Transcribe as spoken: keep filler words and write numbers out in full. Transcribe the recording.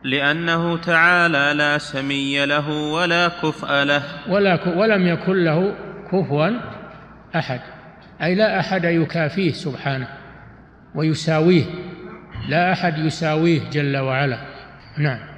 لأنه تعالى لا سمي له ولا كفء له، ولا ك... ولم يكن له كفوا أحد، أي لا أحد يكافيه سبحانه ويساويه، لا أحد يساويه جل وعلا. نعم.